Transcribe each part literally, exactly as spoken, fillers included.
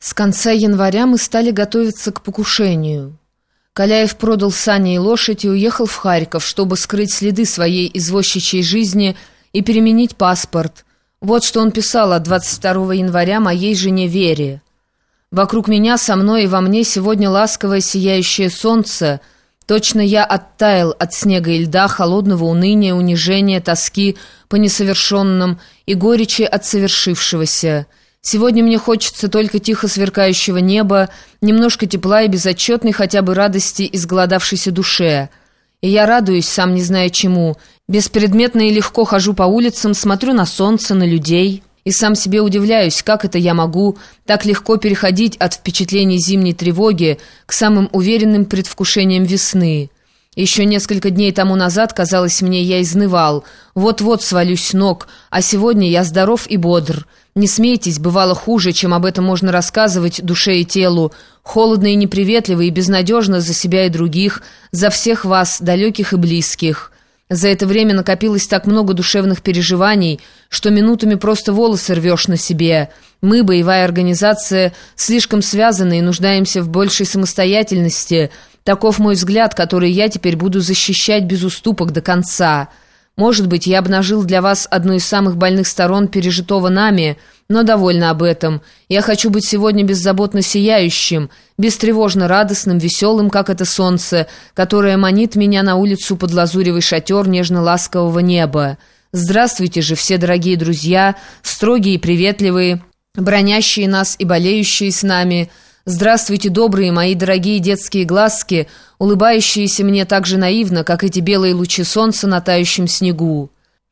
С конца января мы стали готовиться к покушению. Каляев продал сани и лошадь и уехал в Харьков, чтобы скрыть следы своей извозчичьей жизни и переменить паспорт. Вот что он писал от двадцать второго января моей жене Вере. «Вокруг меня, со мной и во мне сегодня ласковое сияющее солнце. Точно я оттаял от снега и льда, холодного уныния, унижения, тоски по несовершенным и горечи от совершившегося. Сегодня мне хочется только тихо сверкающего неба, немножко тепла и безотчетной хотя бы радости изголодавшейся душе. И я радуюсь, сам не зная чему, беспредметно и легко хожу по улицам, смотрю на солнце, на людей, и сам себе удивляюсь, как это я могу так легко переходить от впечатлений зимней тревоги к самым уверенным предвкушениям весны. Еще несколько дней тому назад, казалось мне, я изнывал, вот-вот свалюсь с ног, а сегодня я здоров и бодр. Не смейтесь, бывало хуже, чем об этом можно рассказывать душе и телу, холодно и неприветливо и безнадежно за себя и других, за всех вас, далеких и близких. За это время накопилось так много душевных переживаний, что минутами просто волосы рвешь на себе. Мы, боевая организация, слишком связаны и нуждаемся в большей самостоятельности. Таков мой взгляд, который я теперь буду защищать без уступок до конца. Может быть, я обнажил для вас одну из самых больных сторон пережитого нами, но довольна об этом. Я хочу быть сегодня беззаботно сияющим, бестревожно радостным, веселым, как это солнце, которое манит меня на улицу под лазуревый шатер нежно-ласкового неба. Здравствуйте же, все дорогие друзья, строгие и приветливые, бронящие нас и болеющие с нами. Здравствуйте, добрые мои дорогие детские глазки, улыбающиеся мне так же наивно, как эти белые лучи солнца на тающем снегу.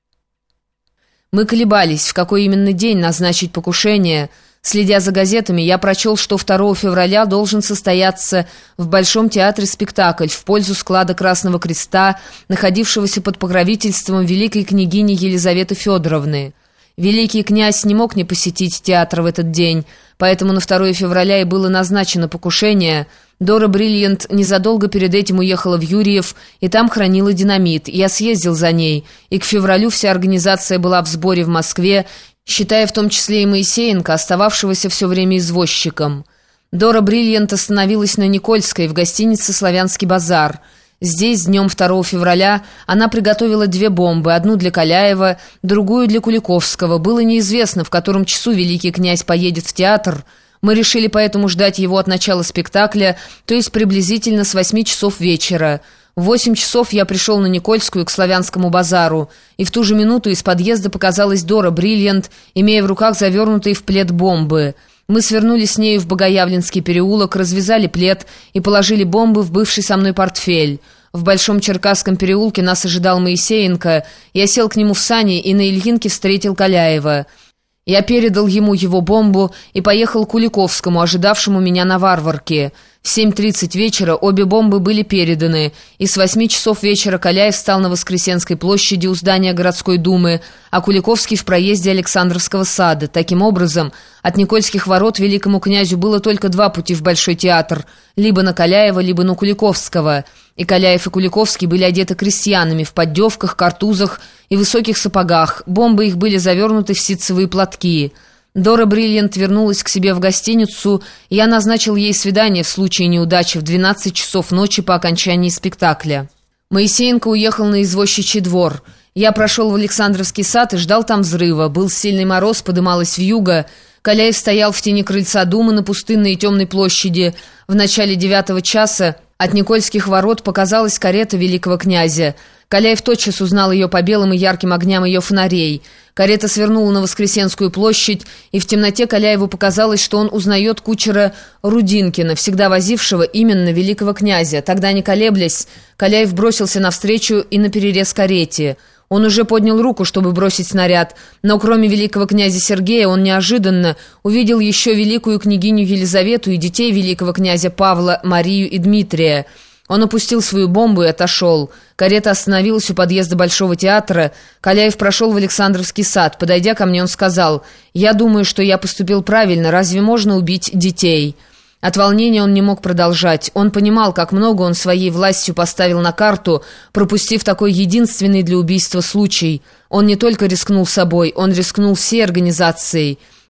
Мы колебались, в какой именно день назначить покушение. Следя за газетами, я прочел, что второго февраля должен состояться в Большом театре спектакль в пользу склада Красного Креста, находившегося под покровительством великой княгини Елизаветы Федоровны. Великий князь не мог не посетить театр в этот день, поэтому на второго февраля и было назначено покушение. Дора Бриллиант незадолго перед этим уехала в Юрьев, и там хранила динамит. Я съездил за ней, и к февралю вся организация была в сборе в Москве, считая в том числе и Моисеенко, остававшегося все время извозчиком. Дора Бриллиант остановилась на Никольской в гостинице «Славянский базар». Здесь днем второго февраля она приготовила две бомбы, одну для Каляева, другую для Куликовского. Было неизвестно, в котором часу великий князь поедет в театр. Мы решили поэтому ждать его от начала спектакля, то есть приблизительно с восьми часов вечера. В восемь часов я пришел на Никольскую к Славянскому базару, и в ту же минуту из подъезда показалась Дора Бриллиант, имея в руках завернутые в плед бомбы. Мы свернули с нею в Богоявленский переулок, развязали плед и положили бомбы в бывший со мной портфель. В Большом Черкасском переулке нас ожидал Моисеенко. Я сел к нему в сани и на Ильинке встретил Каляева. Я передал ему его бомбу и поехал к Куликовскому, ожидавшему меня на Варварке. В семь тридцать вечера обе бомбы были переданы, и с восьми часов вечера Каляев встал на Воскресенской площади у здания городской думы, а Куликовский в проезде Александровского сада. Таким образом, от Никольских ворот великому князю было только два пути в Большой театр, либо на Каляева, либо на Куликовского. И Каляев и Куликовский были одеты крестьянами в поддевках, картузах и высоких сапогах. Бомбы их были завернуты в ситцевые платки. Дора Бриллиант вернулась к себе в гостиницу, и я назначил ей свидание в случае неудачи в двенадцать часов ночи по окончании спектакля. Моисеенко уехал на извозчичий двор. Я прошел в Александровский сад и ждал там взрыва. Был сильный мороз, подымалась вьюга. Каляев стоял в тени крыльца думы на пустынной и темной площади. В начале девятого часа от Никольских ворот показалась карета великого князя. Каляев тотчас узнал ее по белым и ярким огням ее фонарей. Карета свернула на Воскресенскую площадь, и в темноте Каляеву показалось, что он узнает кучера Рудинкина, всегда возившего именно великого князя. Тогда, не колеблясь, Каляев бросился навстречу и наперерез карете. Он уже поднял руку, чтобы бросить снаряд, но кроме великого князя Сергея он неожиданно увидел еще великую княгиню Елизавету и детей великого князя Павла, Марию и Дмитрия. Он опустил свою бомбу и отошел. Карета остановилась у подъезда Большого театра. Каляев прошел в Александровский сад. Подойдя ко мне, он сказал: «Я думаю, что я поступил правильно. Разве можно убить детей?» От волнения он не мог продолжать. Он понимал, как много он своей властью поставил на карту, пропустив такой единственный для убийства случай. Он не только рискнул собой, он рискнул всей организацией.